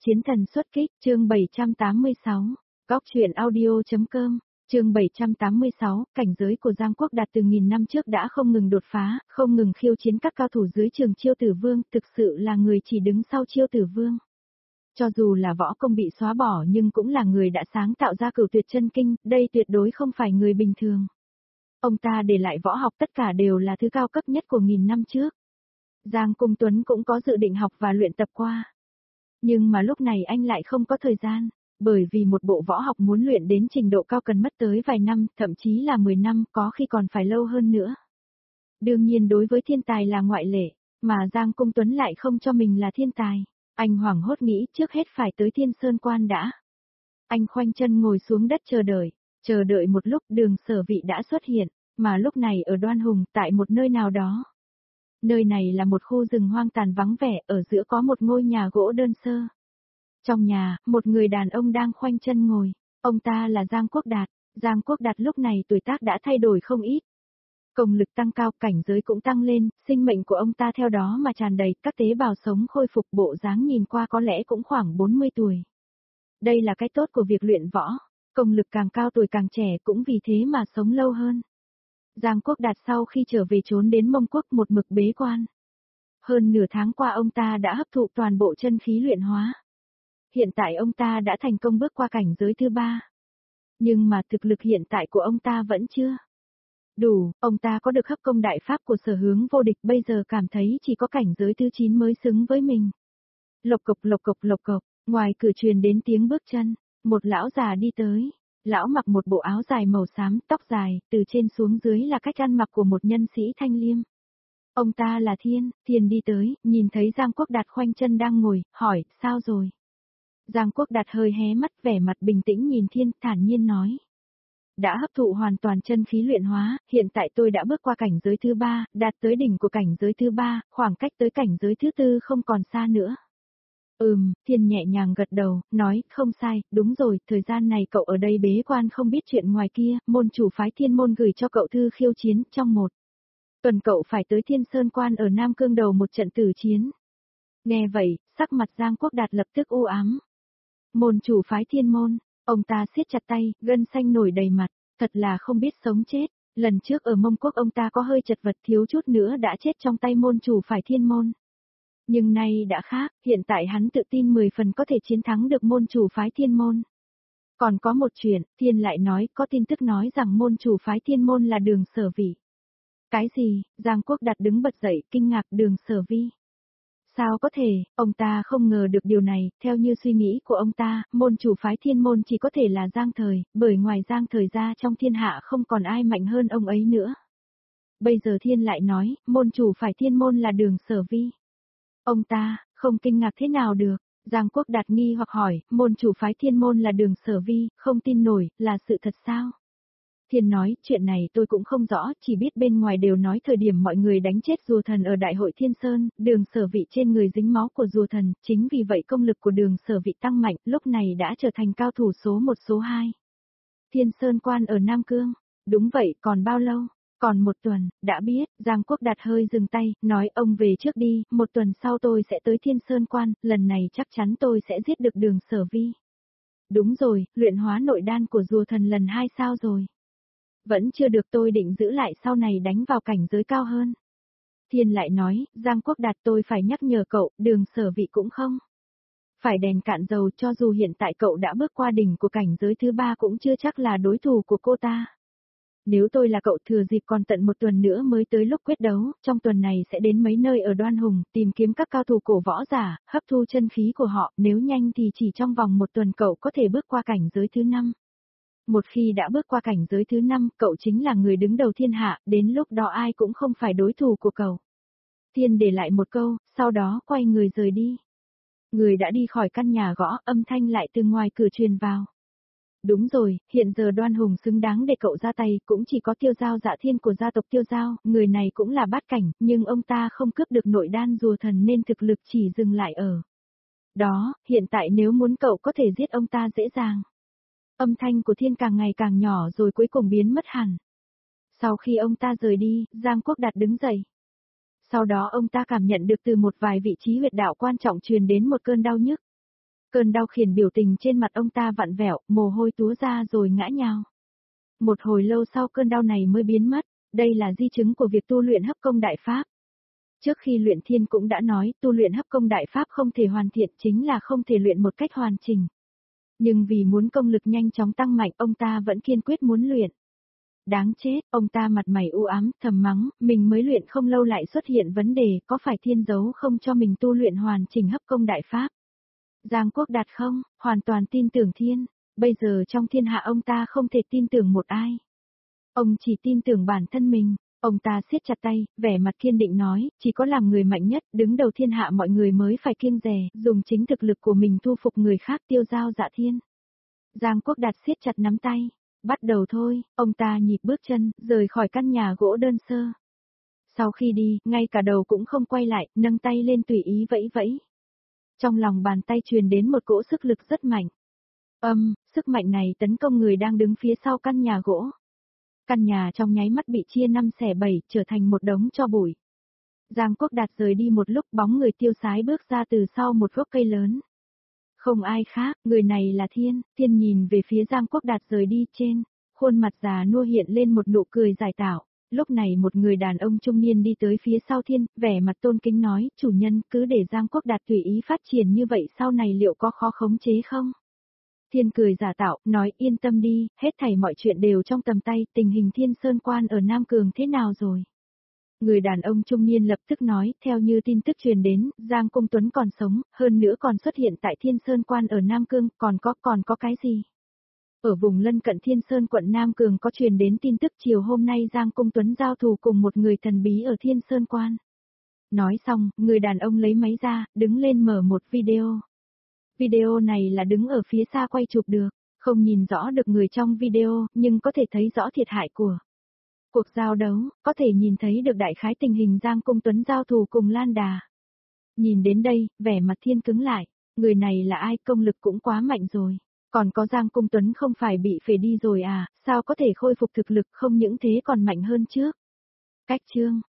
Chiến thần xuất kích, chương 786, Góc truyện audio.com, chương 786, cảnh giới của Giang Quốc Đạt từ nghìn năm trước đã không ngừng đột phá, không ngừng khiêu chiến các cao thủ dưới trường Chiêu Tử Vương, thực sự là người chỉ đứng sau Chiêu Tử Vương. Cho dù là võ công bị xóa bỏ nhưng cũng là người đã sáng tạo ra Cửu Tuyệt Chân Kinh, đây tuyệt đối không phải người bình thường. Ông ta để lại võ học tất cả đều là thứ cao cấp nhất của nghìn năm trước. Giang Cung Tuấn cũng có dự định học và luyện tập qua. Nhưng mà lúc này anh lại không có thời gian, bởi vì một bộ võ học muốn luyện đến trình độ cao cần mất tới vài năm, thậm chí là 10 năm, có khi còn phải lâu hơn nữa. Đương nhiên đối với thiên tài là ngoại lệ, mà Giang Cung Tuấn lại không cho mình là thiên tài. Anh hoảng hốt nghĩ trước hết phải tới Thiên Sơn Quan đã. Anh khoanh chân ngồi xuống đất chờ đợi một lúc Đường Sở Vị đã xuất hiện, mà lúc này ở Đoan Hùng tại một nơi nào đó. Nơi này là một khu rừng hoang tàn vắng vẻ, ở giữa có một ngôi nhà gỗ đơn sơ. Trong nhà, một người đàn ông đang khoanh chân ngồi, ông ta là Giang Quốc Đạt. Giang Quốc Đạt lúc này tuổi tác đã thay đổi không ít. Công lực tăng cao, cảnh giới cũng tăng lên, sinh mệnh của ông ta theo đó mà tràn đầy, các tế bào sống khôi phục, bộ dáng nhìn qua có lẽ cũng khoảng 40 tuổi. Đây là cái tốt của việc luyện võ, công lực càng cao tuổi càng trẻ cũng vì thế mà sống lâu hơn. Giang Quốc Đạt sau khi trở về trốn đến Mông Quốc một mực bế quan. Hơn nửa tháng qua ông ta đã hấp thụ toàn bộ chân khí luyện hóa. Hiện tại ông ta đã thành công bước qua cảnh giới thứ 3. Nhưng mà thực lực hiện tại của ông ta vẫn chưa đủ, ông ta có được hấp công đại pháp của Sở Hướng Vô Địch, bây giờ cảm thấy chỉ có cảnh giới thứ 9 mới xứng với mình. Lộc cộc lộc cộc lộc cộc, ngoài cửa truyền đến tiếng bước chân, một lão già đi tới. Lão mặc một bộ áo dài màu xám, tóc dài, từ trên xuống dưới là cách ăn mặc của một nhân sĩ thanh liêm. Ông ta là Thiên đi tới, nhìn thấy Giang Quốc Đạt khoanh chân đang ngồi, hỏi, sao rồi? Giang Quốc Đạt hơi hé mắt, vẻ mặt bình tĩnh nhìn Thiên, thản nhiên nói. Đã hấp thụ hoàn toàn chân khí luyện hóa, hiện tại tôi đã bước qua cảnh giới thứ 3, đạt tới đỉnh của cảnh giới thứ 3, khoảng cách tới cảnh giới thứ 4 không còn xa nữa. Thiên nhẹ nhàng gật đầu, nói, không sai, đúng rồi, thời gian này cậu ở đây bế quan không biết chuyện ngoài kia, môn chủ phái Thiên môn gửi cho cậu thư khiêu chiến, trong 1 tuần cậu phải tới Thiên Sơn Quan ở Nam Cương đầu một trận tử chiến. Nghe vậy, sắc mặt Giang Quốc Đạt lập tức u ám. Môn chủ phái Thiên môn, ông ta siết chặt tay, gân xanh nổi đầy mặt, thật là không biết sống chết, lần trước ở Mông Quốc ông ta có hơi chật vật thiếu chút nữa đã chết trong tay môn chủ phái Thiên môn. Nhưng nay đã khác, hiện tại hắn tự tin 10 phần có thể chiến thắng được môn chủ phái Thiên môn. Còn có một chuyện, Thiên lại nói, có tin tức nói rằng môn chủ phái Thiên môn là Đường Sở Vị. Cái gì? Giang Quốc Đạt đứng bật dậy, kinh ngạc, Đường Sở Vi. Sao có thể, ông ta không ngờ được điều này, theo như suy nghĩ của ông ta, môn chủ phái Thiên môn chỉ có thể là Giang Thời, bởi ngoài Giang Thời ra trong thiên hạ không còn ai mạnh hơn ông ấy nữa. Bây giờ Thiên lại nói, môn chủ phái Thiên môn là Đường Sở Vi. Ông ta, không kinh ngạc thế nào được, Giang Quốc Đạt nghi hoặc hỏi, môn chủ phái Thiên môn là Đường Sở Vi, không tin nổi, là sự thật sao? Thiên nói, chuyện này tôi cũng không rõ, chỉ biết bên ngoài đều nói thời điểm mọi người đánh chết rùa thần ở Đại hội Thiên Sơn, Đường Sở Vị trên người dính máu của rùa thần, chính vì vậy công lực của Đường Sở Vị tăng mạnh, lúc này đã trở thành cao thủ số 1 số 2. Thiên Sơn Quan ở Nam Cương, đúng vậy, còn bao lâu? Còn 1 tuần, đã biết, Giang Quốc Đạt hơi dừng tay, nói ông về trước đi, 1 tuần sau tôi sẽ tới Thiên Sơn Quan, lần này chắc chắn tôi sẽ giết được Đường Sở Vi. Đúng rồi, luyện hóa nội đan của rùa thần lần 2 sao rồi? Vẫn chưa được, tôi định giữ lại sau này đánh vào cảnh giới cao hơn. Thiên lại nói, Giang Quốc Đạt tôi phải nhắc nhở cậu, Đường Sở Vị cũng không phải đèn cạn dầu, cho dù hiện tại cậu đã bước qua đỉnh của cảnh giới thứ 3 cũng chưa chắc là đối thủ của cô ta. Nếu tôi là cậu thừa dịp còn tận 1 tuần nữa mới tới lúc quyết đấu, trong tuần này sẽ đến mấy nơi ở Đoan Hùng, tìm kiếm các cao thủ cổ võ giả, hấp thu chân khí của họ, nếu nhanh thì chỉ trong vòng 1 tuần cậu có thể bước qua cảnh giới thứ 5. Một khi đã bước qua cảnh giới thứ 5, cậu chính là người đứng đầu thiên hạ, đến lúc đó ai cũng không phải đối thủ của cậu. Thiên để lại một câu, sau đó quay người rời đi. Người đã đi khỏi căn nhà gõ, âm thanh lại từ ngoài cửa truyền vào. Đúng rồi, hiện giờ Đoan Hùng xứng đáng để cậu ra tay, cũng chỉ có Tiêu Giao Dạ Thiên của gia tộc Tiêu Giao, người này cũng là bát cảnh, nhưng ông ta không cướp được nội đan rùa thần nên thực lực chỉ dừng lại ở đó, hiện tại nếu muốn cậu có thể giết ông ta dễ dàng. Âm thanh của Thiên càng ngày càng nhỏ rồi cuối cùng biến mất hẳn. Sau khi ông ta rời đi, Giang Quốc Đạt đứng dậy. Sau đó ông ta cảm nhận được từ một vài vị trí huyệt đạo quan trọng truyền đến một cơn đau nhức. Cơn đau khiến biểu tình trên mặt ông ta vặn vẹo, mồ hôi túa ra rồi ngã nhào. Một hồi lâu sau cơn đau này mới biến mất, đây là di chứng của việc tu luyện hấp công đại pháp. Trước khi luyện thiên cũng đã nói, tu luyện hấp công đại pháp không thể hoàn thiện chính là không thể luyện một cách hoàn chỉnh. Nhưng vì muốn công lực nhanh chóng tăng mạnh, ông ta vẫn kiên quyết muốn luyện. Đáng chết, ông ta mặt mày u ám, thầm mắng, mình mới luyện không lâu lại xuất hiện vấn đề, có phải thiên giấu không cho mình tu luyện hoàn chỉnh hấp công đại pháp? Giang Quốc Đạt không, hoàn toàn tin tưởng thiên, bây giờ trong thiên hạ ông ta không thể tin tưởng một ai. Ông chỉ tin tưởng bản thân mình, ông ta siết chặt tay, vẻ mặt kiên định nói, chỉ có làm người mạnh nhất, đứng đầu thiên hạ mọi người mới phải kiêng dè, dùng chính thực lực của mình thu phục người khác tiêu giao dạ thiên. Giang Quốc Đạt siết chặt nắm tay, bắt đầu thôi, ông ta nhịp bước chân, rời khỏi căn nhà gỗ đơn sơ. Sau khi đi, ngay cả đầu cũng không quay lại, nâng tay lên tùy ý vẫy vẫy. Trong lòng bàn tay truyền đến một cỗ sức lực rất mạnh. Sức mạnh này tấn công người đang đứng phía sau căn nhà gỗ. Căn nhà trong nháy mắt bị chia 5 xẻ 7, trở thành một đống tro bụi. Giang Quốc Đạt rời đi một lúc, bóng người tiêu sái bước ra từ sau một gốc cây lớn. Không ai khác, người này là Thiên. Thiên nhìn về phía Giang Quốc Đạt rời đi, trên khuôn mặt già nua hiện lên một nụ cười giải tạo. Lúc này một người đàn ông trung niên đi tới phía sau Thiên, vẻ mặt tôn kính nói, chủ nhân, cứ để Giang Quốc Đạt tùy ý phát triển như vậy sau này liệu có khó khống chế không? Thiên cười giả tạo, nói yên tâm đi, hết thảy mọi chuyện đều trong tầm tay, tình hình Thiên Sơn Quan ở Nam Cường thế nào rồi? Người đàn ông trung niên lập tức nói, theo như tin tức truyền đến, Giang Cung Tuấn còn sống, hơn nữa còn xuất hiện tại Thiên Sơn Quan ở Nam Cương, còn có cái gì? Ở vùng lân cận Thiên Sơn quận Nam Cường có truyền đến tin tức chiều hôm nay Giang Cung Tuấn giao thù cùng một người thần bí ở Thiên Sơn Quan. Nói xong, người đàn ông lấy máy ra, đứng lên mở một video. Video này là đứng ở phía xa quay chụp được, không nhìn rõ được người trong video, nhưng có thể thấy rõ thiệt hại của cuộc giao đấu, có thể nhìn thấy được đại khái tình hình Giang Cung Tuấn giao thù cùng Lan Đà. Nhìn đến đây, vẻ mặt Thiên cứng lại, người này là ai, công lực cũng quá mạnh rồi. Còn có Giang Cung Tuấn không phải bị phế đi rồi à, sao có thể khôi phục thực lực không những thế còn mạnh hơn trước. Cách chương